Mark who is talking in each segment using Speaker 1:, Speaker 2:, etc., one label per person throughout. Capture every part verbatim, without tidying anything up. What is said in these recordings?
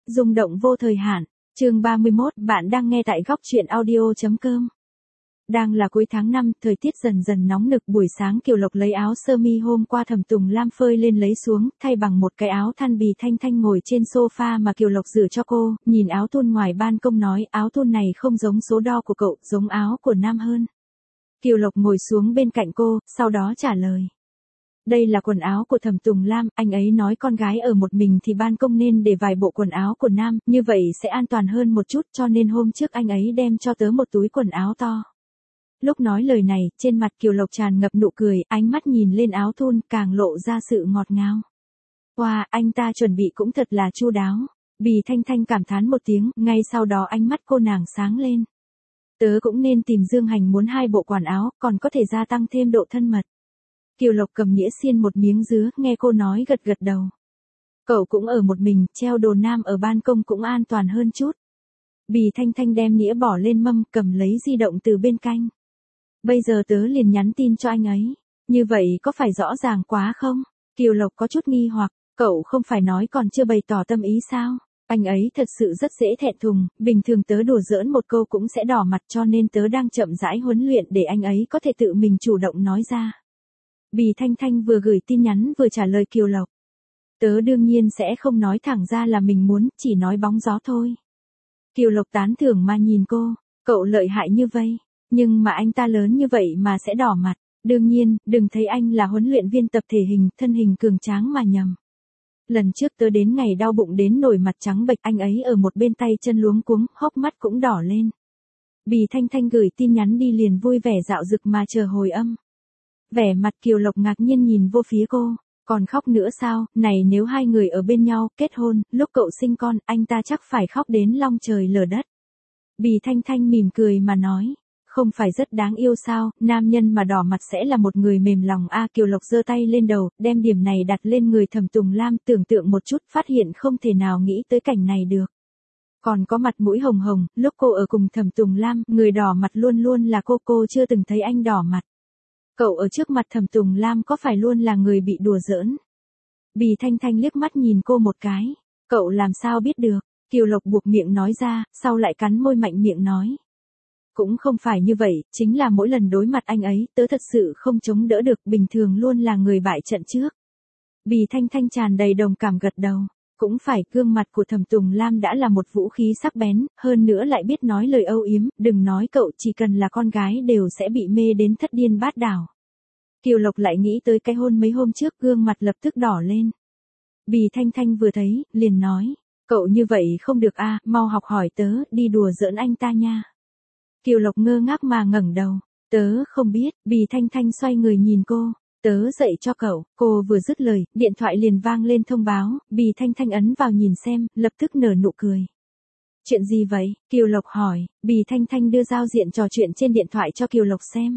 Speaker 1: Rung động vô thời hạn. Chương ba mươi mốt, bạn đang nghe tại góc truyện audio chấm com. Đang là cuối tháng năm, thời tiết dần dần nóng nực, buổi sáng Kiều Lộc lấy áo sơ mi hôm qua Thẩm Tùng Lam phơi lên lấy xuống, thay bằng một cái áo than. Bì Thanh Thanh ngồi trên sofa mà Kiều Lộc rửa cho cô, nhìn áo thun ngoài ban công nói, áo thun này không giống số đo của cậu, giống áo của nam hơn. Kiều Lộc ngồi xuống bên cạnh cô, sau đó trả lời. Đây là quần áo của Thẩm Tùng Lam, anh ấy nói con gái ở một mình thì ban công nên để vài bộ quần áo của nam, như vậy sẽ an toàn hơn một chút, cho nên hôm trước anh ấy đem cho tớ một túi quần áo to. Lúc nói lời này, trên mặt Kiều Lộc tràn ngập nụ cười, ánh mắt nhìn lên áo thun, càng lộ ra sự ngọt ngào. Wow, anh ta chuẩn bị cũng thật là chu đáo. Bì Thanh Thanh cảm thán một tiếng, ngay sau đó ánh mắt cô nàng sáng lên. Tớ cũng nên tìm Dương Hành muốn hai bộ quần áo, còn có thể gia tăng thêm độ thân mật. Kiều Lộc cầm đĩa xiên một miếng dứa, nghe cô nói gật gật đầu. Cậu cũng ở một mình, treo đồ nam ở ban công cũng an toàn hơn chút. Bì Thanh Thanh đem đĩa bỏ lên mâm, cầm lấy di động từ bên cạnh. Bây giờ tớ liền nhắn tin cho anh ấy. Như vậy có phải rõ ràng quá không? Kiều Lộc có chút nghi hoặc, cậu không phải nói còn chưa bày tỏ tâm ý sao? Anh ấy thật sự rất dễ thẹn thùng, bình thường tớ đùa giỡn một câu cũng sẽ đỏ mặt, cho nên tớ đang chậm rãi huấn luyện để anh ấy có thể tự mình chủ động nói ra. Bì Thanh Thanh vừa gửi tin nhắn vừa trả lời Kiều Lộc. Tớ đương nhiên sẽ không nói thẳng ra là mình muốn, chỉ nói bóng gió thôi. Kiều Lộc tán thưởng mà nhìn cô, cậu lợi hại như vậy, nhưng mà anh ta lớn như vậy mà sẽ đỏ mặt. Đương nhiên, đừng thấy anh là huấn luyện viên tập thể hình, thân hình cường tráng mà nhầm. Lần trước tớ đến ngày đau bụng đến nổi mặt trắng bệch, anh ấy ở một bên tay chân luống cuống, hốc mắt cũng đỏ lên. Bì Thanh Thanh gửi tin nhắn đi liền vui vẻ dạo dực mà chờ hồi âm. Vẻ mặt Kiều Lộc ngạc nhiên nhìn vô phía cô, còn khóc nữa sao, này nếu hai người ở bên nhau, kết hôn, lúc cậu sinh con, anh ta chắc phải khóc đến long trời lở đất. Bì Thanh Thanh mỉm cười mà nói, không phải rất đáng yêu sao, nam nhân mà đỏ mặt sẽ là một người mềm lòng a. Kiều Lộc giơ tay lên đầu, đem điểm này đặt lên người Thẩm Tùng Lam, tưởng tượng một chút, phát hiện không thể nào nghĩ tới cảnh này được. Còn có mặt mũi hồng hồng, lúc cô ở cùng Thẩm Tùng Lam, người đỏ mặt luôn luôn là cô, cô chưa từng thấy anh đỏ mặt. Cậu ở trước mặt Thẩm Tùng Lam có phải luôn là người bị đùa giỡn? Bì Thanh Thanh liếc mắt nhìn cô một cái. Cậu làm sao biết được? Kiều Lộc buộc miệng nói ra, sau lại cắn môi mạnh miệng nói. Cũng không phải như vậy, chính là mỗi lần đối mặt anh ấy, tớ thật sự không chống đỡ được, bình thường luôn là người bại trận trước. Bì Thanh Thanh tràn đầy đồng cảm gật đầu. Cũng phải, gương mặt của Thẩm Tùng Lam đã là một vũ khí sắc bén, hơn nữa lại biết nói lời âu yếm, đừng nói cậu, chỉ cần là con gái đều sẽ bị mê đến thất điên bát đảo. Kiều Lộc lại nghĩ tới cái hôn mấy hôm trước, gương mặt lập tức đỏ lên. Bì Thanh Thanh vừa thấy, liền nói, cậu như vậy không được a, mau học hỏi tớ, đi đùa giỡn anh ta nha. Kiều Lộc ngơ ngác mà ngẩng đầu, tớ không biết. Bì Thanh Thanh xoay người nhìn cô. Tớ dạy cho cậu. Cô vừa dứt lời, điện thoại liền vang lên thông báo, Bì Thanh Thanh ấn vào nhìn xem, lập tức nở nụ cười. Chuyện gì vậy? Kiều Lộc hỏi. Bì Thanh Thanh đưa giao diện trò chuyện trên điện thoại cho Kiều Lộc xem.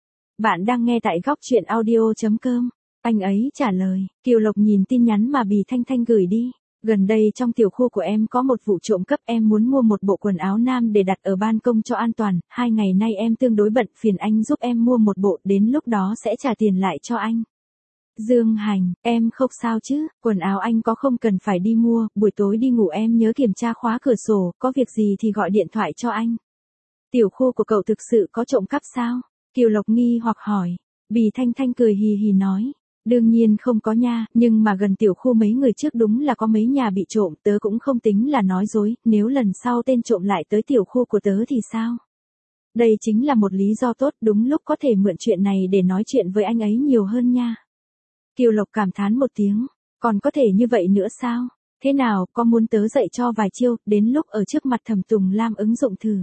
Speaker 1: Bạn đang nghe tại góc truyện audio chấm com. Anh ấy trả lời. Kiều Lộc nhìn tin nhắn mà Bì Thanh Thanh gửi đi. Gần đây trong tiểu khu của em có một vụ trộm cắp, em muốn mua một bộ quần áo nam để đặt ở ban công cho an toàn, hai ngày nay em tương đối bận, phiền anh giúp em mua một bộ, đến lúc đó sẽ trả tiền lại cho anh. Dương Hành, em không sao chứ, quần áo anh có không cần phải đi mua, buổi tối đi ngủ em nhớ kiểm tra khóa cửa sổ, có việc gì thì gọi điện thoại cho anh. Tiểu khu của cậu thực sự có trộm cắp sao? Kiều Lộc nghi hoặc hỏi. Bì Thanh Thanh cười hì hì nói. Đương nhiên không có nha, nhưng mà gần tiểu khu mấy người trước đúng là có mấy nhà bị trộm, tớ cũng không tính là nói dối, nếu lần sau tên trộm lại tới tiểu khu của tớ thì sao? Đây chính là một lý do tốt, đúng lúc có thể mượn chuyện này để nói chuyện với anh ấy nhiều hơn nha. Kiều Lộc cảm thán một tiếng, còn có thể như vậy nữa sao? Thế nào, có muốn tớ dạy cho vài chiêu, đến lúc ở trước mặt Thẩm Tùng Lam ứng dụng thử.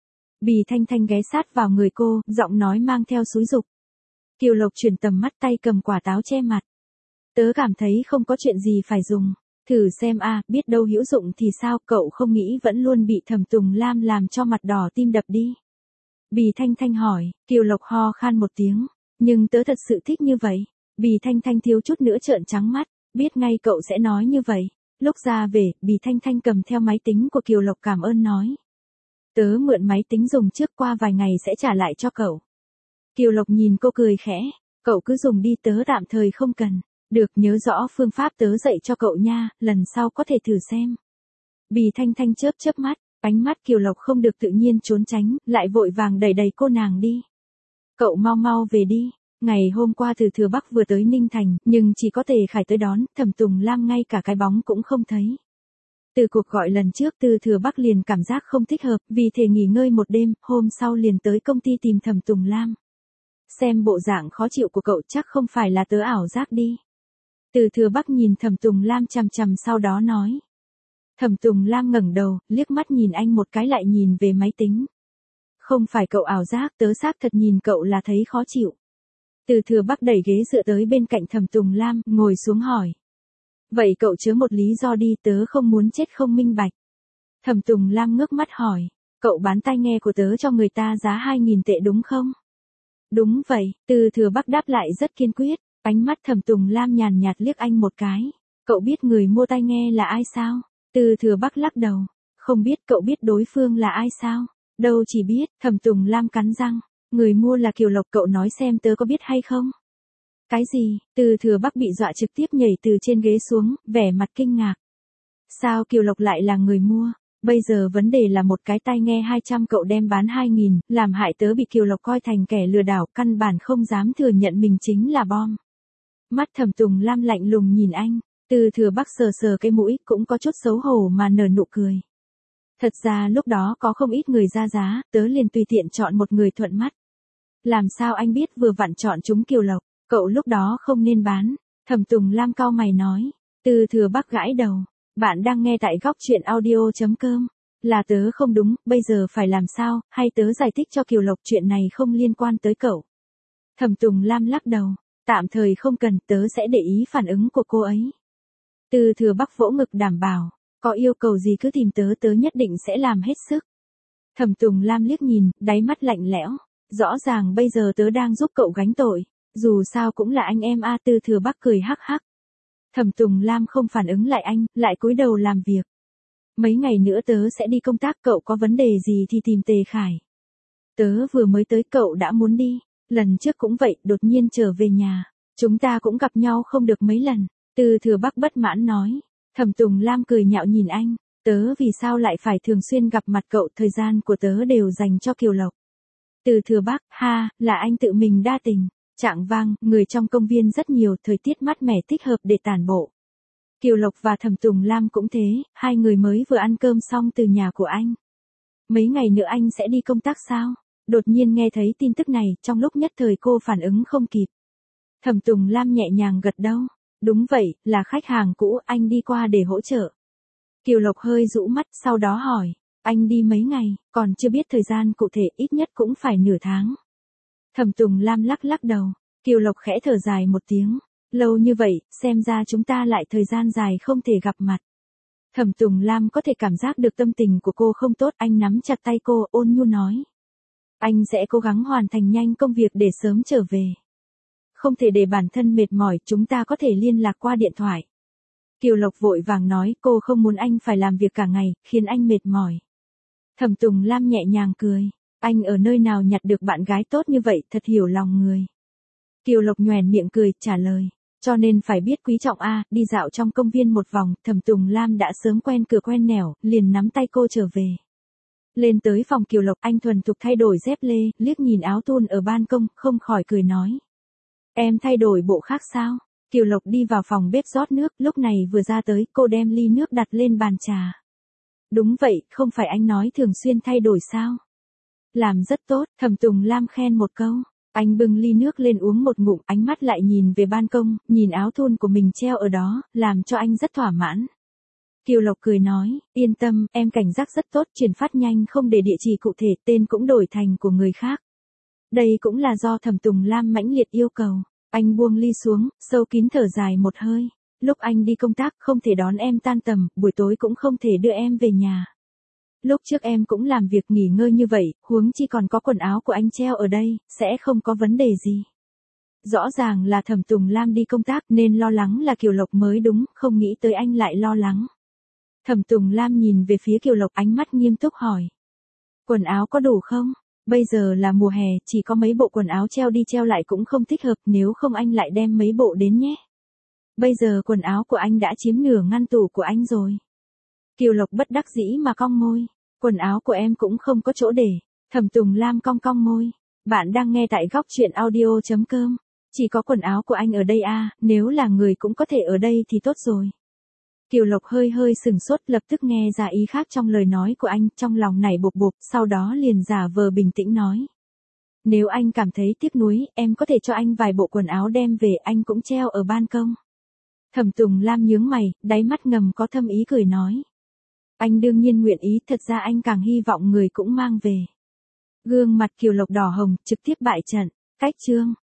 Speaker 1: Bì Thanh Thanh ghé sát vào người cô, giọng nói mang theo xúi giục. Kiều Lộc chuyển tầm mắt, tay cầm quả táo che mặt. Tớ cảm thấy không có chuyện gì phải dùng. Thử xem a, biết đâu hữu dụng thì sao, cậu không nghĩ vẫn luôn bị Thẩm Tùng Lam làm cho mặt đỏ tim đập đi. Bì Thanh Thanh hỏi. Kiều Lộc ho khan một tiếng. Nhưng tớ thật sự thích như vậy. Bì Thanh Thanh thiếu chút nữa trợn trắng mắt. Biết ngay cậu sẽ nói như vậy. Lúc ra về, Bì Thanh Thanh cầm theo máy tính của Kiều Lộc cảm ơn nói. Tớ mượn máy tính dùng trước, qua vài ngày sẽ trả lại cho cậu. Kiều Lộc nhìn cô cười khẽ. Cậu cứ dùng đi, tớ tạm thời không cần. Được, nhớ rõ phương pháp tớ dạy cho cậu nha, lần sau có thể thử xem. Bì Thanh Thanh chớp chớp mắt, ánh mắt Kiều Lộc không được tự nhiên trốn tránh, lại vội vàng đẩy đẩy cô nàng đi. Cậu mau mau về đi. Ngày hôm qua Từ Thừa Bắc vừa tới Ninh Thành, nhưng chỉ có Tề Khải tới đón, Thẩm Tùng Lam ngay cả cái bóng cũng không thấy. Từ cuộc gọi lần trước Từ Thừa Bắc liền cảm giác không thích hợp, vì thể nghỉ ngơi một đêm, hôm sau liền tới công ty tìm Thẩm Tùng Lam. Xem bộ dạng khó chịu của cậu chắc không phải là tớ ảo giác đi. Từ Thừa Bắc nhìn Thẩm Tùng Lam chằm chằm sau đó nói. Thẩm Tùng Lam ngẩng đầu, liếc mắt nhìn anh một cái lại nhìn về máy tính. Không phải cậu ảo giác, tớ xác thật nhìn cậu là thấy khó chịu. Từ Thừa Bắc đẩy ghế dựa tới bên cạnh Thẩm Tùng Lam, ngồi xuống hỏi. Vậy cậu chứa một lý do đi, tớ không muốn chết không minh bạch. Thẩm Tùng Lam ngước mắt hỏi, cậu bán tai nghe của tớ cho người ta giá hai nghìn tệ đúng không? Đúng vậy, Từ Thừa Bắc đáp lại rất kiên quyết, ánh mắt Thẩm Tùng Lam nhàn nhạt liếc anh một cái. Cậu biết người mua tai nghe là ai sao? Từ Thừa Bắc lắc đầu, không biết. Cậu biết đối phương là ai sao? Đâu chỉ biết. Thẩm Tùng Lam cắn răng, người mua là Kiều Lộc, cậu nói xem tớ có biết hay không? Cái gì? Từ Thừa Bắc bị dọa trực tiếp nhảy từ trên ghế xuống, vẻ mặt kinh ngạc. Sao Kiều Lộc lại là người mua? Bây giờ vấn đề là một cái tai nghe hai trăm cậu đem bán hai nghìn, làm hại tớ bị Kiều Lộc coi thành kẻ lừa đảo, căn bản không dám thừa nhận mình chính là bom. Mắt Thẩm Tùng Lam lạnh lùng nhìn anh, Từ Thừa Bắc sờ sờ cái mũi, cũng có chút xấu hổ mà nở nụ cười. Thật ra lúc đó có không ít người ra giá, tớ liền tùy tiện chọn một người thuận mắt. Làm sao anh biết vừa vặn chọn chúng Kiều Lộc, cậu lúc đó không nên bán. Thẩm Tùng Lam cau mày nói. Từ Thừa Bắc gãi đầu. Bạn đang nghe tại góc truyện audio chấm com. Là tớ không đúng, bây giờ phải làm sao, hay tớ giải thích cho Kiều Lộc chuyện này không liên quan tới cậu. Thẩm Tùng Lam lắc đầu. Tạm thời không cần, tớ sẽ để ý phản ứng của cô ấy. Từ Thừa Bắc vỗ ngực đảm bảo. Có yêu cầu gì cứ tìm tớ, tớ nhất định sẽ làm hết sức. Thẩm Tùng Lam liếc nhìn, đáy mắt lạnh lẽo. Rõ ràng bây giờ tớ đang giúp cậu gánh tội. Dù sao cũng là anh em a. Từ Thừa Bắc cười hắc hắc. Thẩm Tùng Lam không phản ứng lại anh, lại cúi đầu làm việc. Mấy ngày nữa tớ sẽ đi công tác, cậu có vấn đề gì thì tìm Tề Khải. Tớ vừa mới tới cậu đã muốn đi. Lần trước cũng vậy, đột nhiên trở về nhà. Chúng ta cũng gặp nhau không được mấy lần. Từ Thừa Bắc bất mãn nói. Thẩm Tùng Lam cười nhạo nhìn anh. Tớ vì sao lại phải thường xuyên gặp mặt cậu, thời gian của tớ đều dành cho Kiều Lộc. Từ Thừa Bắc, ha, là anh tự mình đa tình. Trạng vang, người trong công viên rất nhiều, thời tiết mát mẻ thích hợp để tản bộ. Kiều Lộc và Thẩm Tùng Lam cũng thế, hai người mới vừa ăn cơm xong từ nhà của anh. Mấy ngày nữa anh sẽ đi công tác sao? Đột nhiên nghe thấy tin tức này, trong lúc nhất thời cô phản ứng không kịp. Thẩm Tùng Lam nhẹ nhàng gật đầu. Đúng vậy, là khách hàng cũ, anh đi qua để hỗ trợ. Kiều Lộc hơi rũ mắt, sau đó hỏi, anh đi mấy ngày, còn chưa biết thời gian cụ thể, ít nhất cũng phải nửa tháng. Thẩm Tùng Lam lắc lắc đầu, Kiều Lộc khẽ thở dài một tiếng, lâu như vậy, xem ra chúng ta lại thời gian dài không thể gặp mặt. Thẩm Tùng Lam có thể cảm giác được tâm tình của cô không tốt, anh nắm chặt tay cô, ôn nhu nói. Anh sẽ cố gắng hoàn thành nhanh công việc để sớm trở về. Không thể để bản thân mệt mỏi, chúng ta có thể liên lạc qua điện thoại. Kiều Lộc vội vàng nói, cô không muốn anh phải làm việc cả ngày, khiến anh mệt mỏi. Thẩm Tùng Lam nhẹ nhàng cười, anh ở nơi nào nhặt được bạn gái tốt như vậy, thật hiểu lòng người. Kiều Lộc nhoẻn miệng cười, trả lời, cho nên phải biết quý trọng a. Đi dạo trong công viên một vòng, Thẩm Tùng Lam đã sớm quen cửa quen nẻo, liền nắm tay cô trở về. Lên tới phòng Kiều Lộc, anh thuần thục thay đổi dép lê, liếc nhìn áo thun ở ban công, không khỏi cười nói. Em thay đổi bộ khác sao? Kiều Lộc đi vào phòng bếp rót nước, lúc này vừa ra tới, cô đem ly nước đặt lên bàn trà. Đúng vậy, không phải anh nói thường xuyên thay đổi sao? Làm rất tốt, Thẩm Tùng Lam khen một câu. Anh bưng ly nước lên uống một ngụm, ánh mắt lại nhìn về ban công, nhìn áo thun của mình treo ở đó, làm cho anh rất thỏa mãn. Kiều Lộc cười nói, yên tâm, em cảnh giác rất tốt, chuyển phát nhanh không để địa chỉ cụ thể, tên cũng đổi thành của người khác. Đây cũng là do Thẩm Tùng Lam mãnh liệt yêu cầu. Anh buông ly xuống, sâu kín thở dài một hơi. Lúc anh đi công tác không thể đón em tan tầm, buổi tối cũng không thể đưa em về nhà. Lúc trước em cũng làm việc nghỉ ngơi như vậy, huống chi còn có quần áo của anh treo ở đây, sẽ không có vấn đề gì. Rõ ràng là Thẩm Tùng Lam đi công tác nên lo lắng là Kiều Lộc mới đúng, không nghĩ tới anh lại lo lắng. Thẩm Tùng Lam nhìn về phía Kiều Lộc, ánh mắt nghiêm túc hỏi. Quần áo có đủ không? Bây giờ là mùa hè, chỉ có mấy bộ quần áo treo đi treo lại cũng không thích hợp, nếu không anh lại đem mấy bộ đến nhé. Bây giờ quần áo của anh đã chiếm nửa ngăn tủ của anh rồi. Kiều Lộc bất đắc dĩ mà cong môi. Quần áo của em cũng không có chỗ để. Thẩm Tùng Lam cong cong môi. Bạn đang nghe tại góc truyện audio.com. Chỉ có quần áo của anh ở đây à, nếu là người cũng có thể ở đây thì tốt rồi. Kiều Lộc hơi hơi sừng sốt, lập tức nghe ra ý khác trong lời nói của anh, trong lòng nảy bột bột, sau đó liền giả vờ bình tĩnh nói. Nếu anh cảm thấy tiếc nuối, em có thể cho anh vài bộ quần áo đem về, anh cũng treo ở ban công. Thẩm Tùng Lam nhướng mày, đáy mắt ngầm có thâm ý cười nói. Anh đương nhiên nguyện ý, thật ra anh càng hy vọng người cũng mang về. Gương mặt Kiều Lộc đỏ hồng, trực tiếp bại trận. Cách chương.